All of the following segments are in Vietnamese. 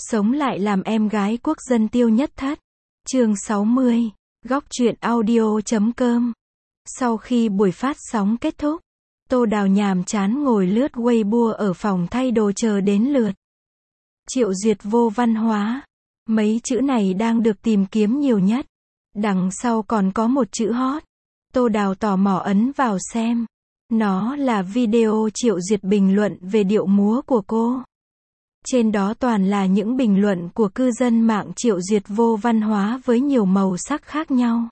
Sống lại làm em gái quốc dân Tiêu Nhất Thất. Chương 60. Góc truyện audio.com. Sau khi buổi phát sóng kết thúc, Tô Đào nhàm chán ngồi lướt Weibo ở phòng thay đồ chờ đến lượt. Triệu Duyệt vô văn hóa. Mấy chữ này đang được tìm kiếm nhiều nhất. Đằng sau còn có một chữ hot. Tô Đào tò mò ấn vào xem. Nó là video Triệu Duyệt bình luận về điệu múa của cô. Trên đó toàn là những bình luận của cư dân mạng Triệu Duyệt vô văn hóa với nhiều màu sắc khác nhau.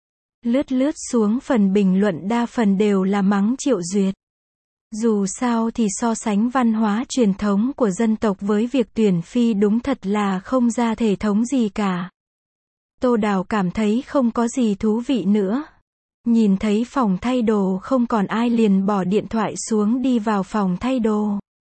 Lướt xuống phần bình luận đa phần đều là mắng Triệu Duyệt. Dù sao thì so sánh văn hóa truyền thống của dân tộc với việc tuyển phi đúng thật là không ra thể thống gì cả. Tô Đào cảm thấy không có gì thú vị nữa. Nhìn thấy phòng thay đồ không còn ai liền bỏ điện thoại xuống đi vào phòng thay đồ.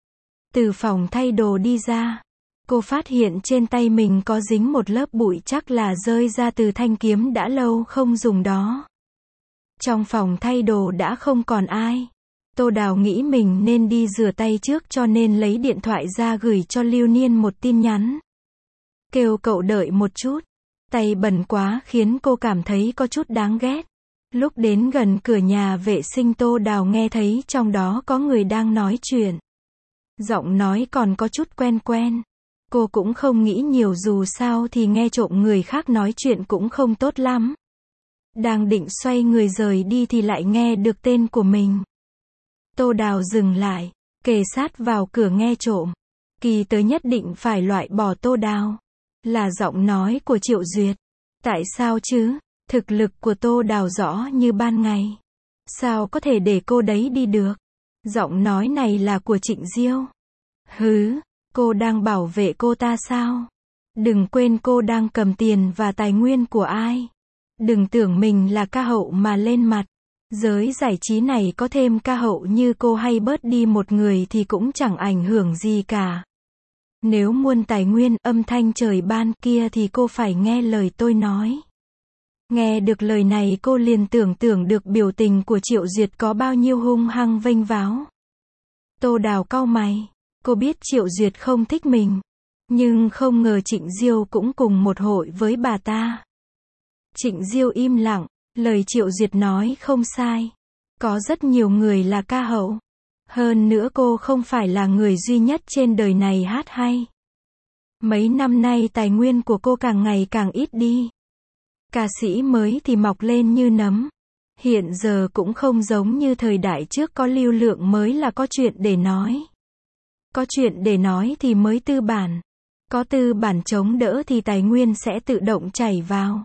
Từ phòng thay đồ đi ra, cô phát hiện trên tay mình có dính một lớp bụi chắc là rơi ra từ thanh kiếm đã lâu không dùng đó. Trong phòng thay đồ đã không còn ai. Tô Đào nghĩ mình nên đi rửa tay trước cho nên lấy điện thoại ra gửi cho Lưu Niên một tin nhắn. Kêu cậu đợi một chút. Tay bẩn quá khiến cô cảm thấy có chút đáng ghét. Lúc đến gần cửa nhà vệ sinh Tô Đào nghe thấy trong đó có người đang nói chuyện. Giọng nói còn có chút quen quen. Cô cũng không nghĩ nhiều dù sao thì nghe trộm người khác nói chuyện cũng không tốt lắm. Đang định xoay người rời đi thì lại nghe được tên của mình. Tô Đào dừng lại, kề sát vào cửa nghe trộm. Kỳ tới nhất định phải loại bỏ Tô Đào. Là giọng nói của Triệu Duyệt. Tại sao chứ? Thực lực của Tô Đào rõ như ban ngày. Sao có thể để cô đấy đi được? Giọng nói này là của Trịnh Diêu. Hứ, cô đang bảo vệ cô ta sao? Đừng quên cô đang cầm tiền và tài nguyên của ai. Đừng tưởng mình là ca hậu mà lên mặt. Giới giải trí này có thêm ca hậu như cô hay bớt đi một người thì cũng chẳng ảnh hưởng gì cả. Nếu muôn tài nguyên âm thanh trời ban kia thì cô phải nghe lời tôi nói. Nghe được lời này cô liền tưởng tượng được biểu tình của Triệu Duyệt có bao nhiêu hung hăng vênh váo. Tô Đào cau mày. Cô biết Triệu Duyệt không thích mình. Nhưng không ngờ Trịnh Diêu cũng cùng một hội với bà ta. Trịnh Diêu im lặng. Lời Triệu Duyệt nói không sai. Có rất nhiều người là ca hậu. Hơn nữa cô không phải là người duy nhất trên đời này hát hay. Mấy năm nay tài nguyên của cô càng ngày càng ít đi. Ca sĩ mới thì mọc lên như nấm. Hiện giờ cũng không giống như thời đại trước có lưu lượng mới là có chuyện để nói. Có chuyện để nói thì mới tư bản. Có tư bản chống đỡ thì tài nguyên sẽ tự động chảy vào.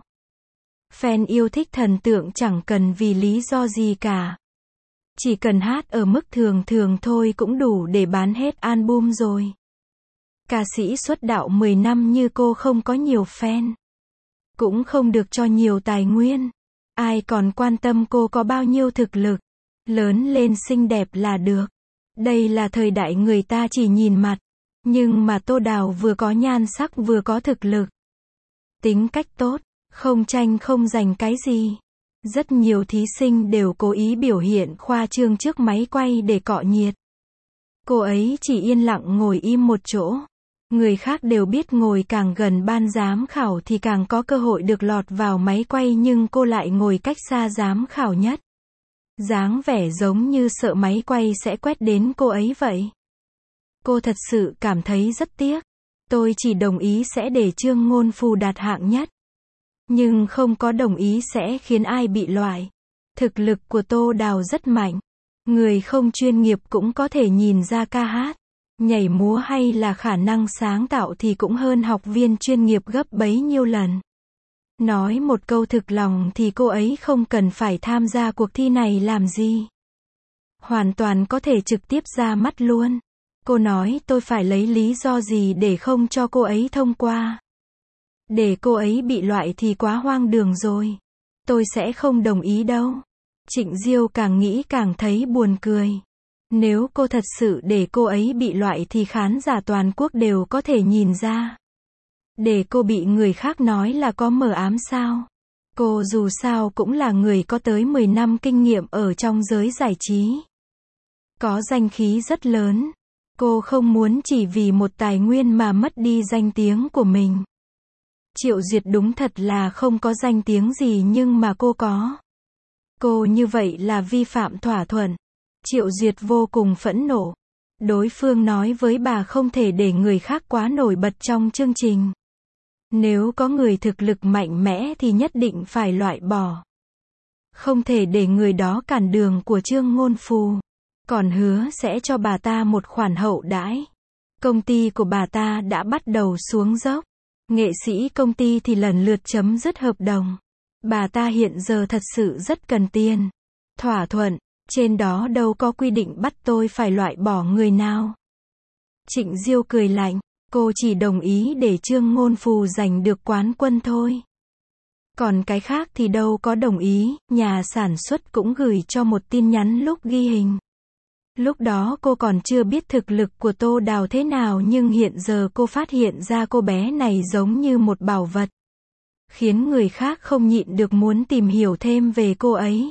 Fan yêu thích thần tượng chẳng cần vì lý do gì cả. Chỉ cần hát ở mức thường thường thôi cũng đủ để bán hết album rồi. Ca sĩ xuất đạo 10 năm như cô không có nhiều fan. Cũng không được cho nhiều tài nguyên. Ai còn quan tâm cô có bao nhiêu thực lực. Lớn lên xinh đẹp là được. Đây là thời đại người ta chỉ nhìn mặt. Nhưng mà Tô Đào vừa có nhan sắc vừa có thực lực. Tính cách tốt, không tranh không giành cái gì. Rất nhiều thí sinh đều cố ý biểu hiện khoa trương trước máy quay để cọ nhiệt. Cô ấy chỉ yên lặng ngồi im một chỗ. Người khác đều biết ngồi càng gần ban giám khảo thì càng có cơ hội được lọt vào máy quay nhưng cô lại ngồi cách xa giám khảo nhất. Dáng vẻ giống như sợ máy quay sẽ quét đến cô ấy vậy. Cô thật sự cảm thấy rất tiếc. Tôi chỉ đồng ý sẽ để Trương Ngôn Phù đạt hạng nhất. Nhưng không có đồng ý sẽ khiến ai bị loại. Thực lực của Tô Đào rất mạnh. Người không chuyên nghiệp cũng có thể nhìn ra ca hát, nhảy múa hay là khả năng sáng tạo thì cũng hơn học viên chuyên nghiệp gấp bấy nhiêu lần. Nói một câu thực lòng thì cô ấy không cần phải tham gia cuộc thi này làm gì. Hoàn toàn có thể trực tiếp ra mắt luôn. Cô nói tôi phải lấy lý do gì để không cho cô ấy thông qua. Để cô ấy bị loại thì quá hoang đường rồi. Tôi sẽ không đồng ý đâu. Trịnh Diêu càng nghĩ càng thấy buồn cười. Nếu cô thật sự để cô ấy bị loại thì khán giả toàn quốc đều có thể nhìn ra. Để cô bị người khác nói là có mờ ám sao? Cô dù sao cũng là người có tới 10 năm kinh nghiệm ở trong giới giải trí. Có danh khí rất lớn. Cô không muốn chỉ vì một tài nguyên mà mất đi danh tiếng của mình. Triệu Duyệt đúng thật là không có danh tiếng gì nhưng mà cô có. Cô như vậy là vi phạm thỏa thuận. Triệu Duyệt vô cùng phẫn nộ. Đối phương nói với bà không thể để người khác quá nổi bật trong chương trình. Nếu có người thực lực mạnh mẽ thì nhất định phải loại bỏ. Không thể để người đó cản đường của Trương Ngôn Phù. Còn hứa sẽ cho bà ta một khoản hậu đãi. Công ty của bà ta đã bắt đầu xuống dốc. Nghệ sĩ công ty thì lần lượt chấm dứt hợp đồng. Bà ta hiện giờ thật sự rất cần tiền. Thỏa thuận, trên đó đâu có quy định bắt tôi phải loại bỏ người nào. Trịnh Diêu cười lạnh, cô chỉ đồng ý để Trương Ngôn Phù giành được quán quân thôi. Còn cái khác thì đâu có đồng ý, nhà sản xuất cũng gửi cho một tin nhắn lúc ghi hình. Lúc đó cô còn chưa biết thực lực của Tô Đào thế nào nhưng hiện giờ cô phát hiện ra cô bé này giống như một bảo vật. Khiến người khác không nhịn được muốn tìm hiểu thêm về cô ấy.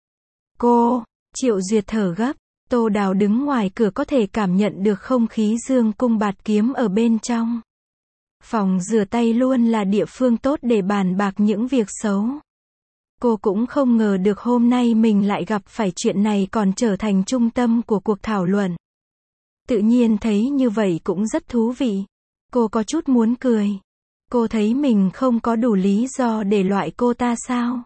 Cô, Triệu Duyệt thở gấp, Tô Đào đứng ngoài cửa có thể cảm nhận được không khí dương cung bạt kiếm ở bên trong. Phòng rửa tay luôn là địa phương tốt để bàn bạc những việc xấu. Cô cũng không ngờ được hôm nay mình lại gặp phải chuyện này còn trở thành trung tâm của cuộc thảo luận. Tự nhiên thấy như vậy cũng rất thú vị. Cô có chút muốn cười. Cô thấy mình không có đủ lý do để loại cô ta sao?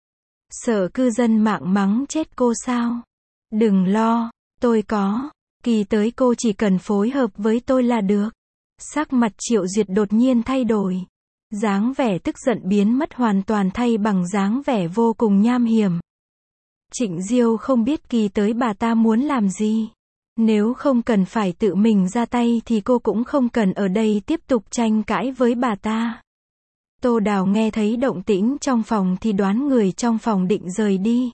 Sợ cư dân mạng mắng chết cô sao? Đừng lo, tôi có. Kỳ tới cô chỉ cần phối hợp với tôi là được. Sắc mặt Triệu Duyệt đột nhiên thay đổi. Dáng vẻ tức giận biến mất hoàn toàn thay bằng dáng vẻ vô cùng nham hiểm. Trịnh Diêu không biết kỳ tới bà ta muốn làm gì. Nếu không cần phải tự mình ra tay thì cô cũng không cần ở đây tiếp tục tranh cãi với bà ta. Tô Đào nghe thấy động tĩnh trong phòng thì đoán người trong phòng định rời đi.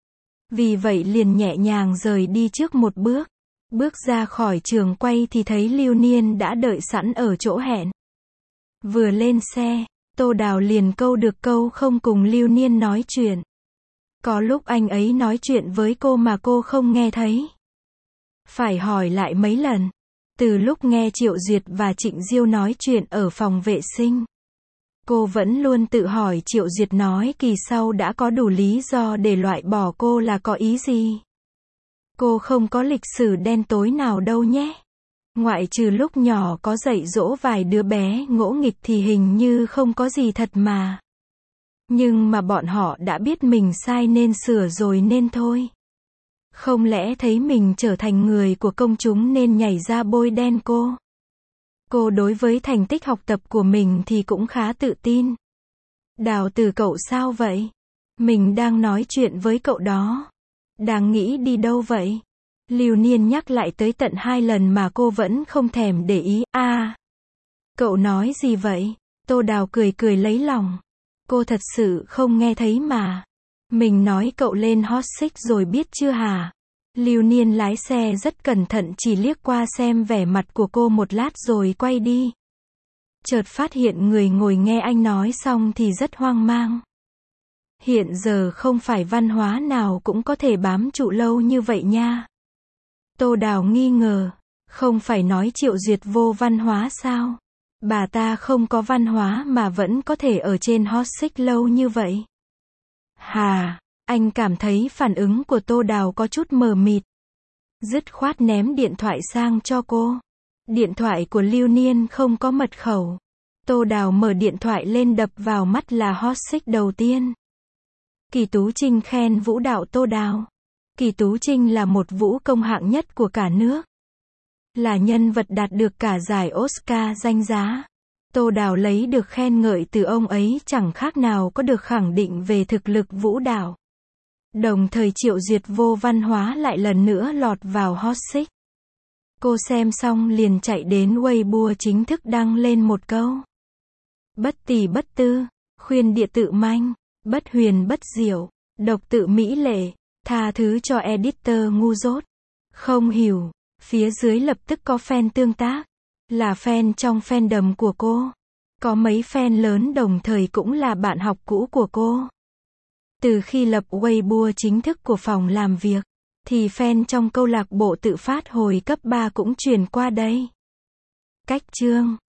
Vì vậy liền nhẹ nhàng rời đi trước một bước. Bước ra khỏi trường quay thì thấy Lưu Niên đã đợi sẵn ở chỗ hẹn. Vừa lên xe, Tô Đào liền câu được câu không cùng Lưu Niên nói chuyện. Có lúc anh ấy nói chuyện với cô mà cô không nghe thấy. Phải hỏi lại mấy lần. Từ lúc nghe Triệu Duyệt và Trịnh Diêu nói chuyện ở phòng vệ sinh, cô vẫn luôn tự hỏi Triệu Duyệt nói kỳ sau đã có đủ lý do để loại bỏ cô là có ý gì. Cô không có lịch sử đen tối nào đâu nhé. Ngoại trừ lúc nhỏ có dạy dỗ vài đứa bé ngỗ nghịch thì hình như không có gì thật mà. Nhưng mà bọn họ đã biết mình sai nên sửa rồi nên thôi. Không lẽ thấy mình trở thành người của công chúng nên nhảy ra bôi đen cô? Cô đối với thành tích học tập của mình thì cũng khá tự tin. Đào từ cậu sao vậy? Mình đang nói chuyện với cậu đó. Đang nghĩ đi đâu vậy? Lưu Niên nhắc lại tới tận 2 lần mà cô vẫn không thèm để ý. Cậu nói gì vậy? Tô Đào cười cười lấy lòng. Cô thật sự không nghe thấy mà. Mình nói cậu lên hot seat rồi biết chưa hả? Lưu Niên lái xe rất cẩn thận chỉ liếc qua xem vẻ mặt của cô một lát rồi quay đi. Chợt phát hiện người ngồi nghe anh nói xong thì rất hoang mang. Hiện giờ không phải văn hóa nào cũng có thể bám trụ lâu như vậy nha. Tô Đào nghi ngờ, không phải nói Triệu Duyệt vô văn hóa sao? Bà ta không có văn hóa mà vẫn có thể ở trên hot seat lâu như vậy. Hà, anh cảm thấy phản ứng của Tô Đào có chút mờ mịt. Dứt khoát ném điện thoại sang cho cô. Điện thoại của Lưu Niên không có mật khẩu. Tô Đào mở điện thoại lên đập vào mắt là hot seat đầu tiên. Kỳ Tú Trinh khen vũ đạo Tô Đào. Kỳ Tú Trinh là một vũ công hạng nhất của cả nước. Là nhân vật đạt được cả giải Oscar danh giá. Tô Đào lấy được khen ngợi từ ông ấy chẳng khác nào có được khẳng định về thực lực vũ đạo. Đồng thời Triệu Duyệt vô văn hóa lại lần nữa lọt vào hot seat. Cô xem xong liền chạy đến Weibo chính thức đăng lên một câu. Bất tỳ bất tư, khuyên địa tự manh, bất huyền bất diệu, độc tự mỹ lệ, tha thứ cho editor ngu dốt. Không hiểu, phía dưới lập tức có fan tương tác. Là fan trong fandom của cô. Có mấy fan lớn đồng thời cũng là bạn học cũ của cô. Từ khi lập Weibo chính thức của phòng làm việc, thì fan trong câu lạc bộ tự phát hồi cấp 3 cũng truyền qua đây. Cách chương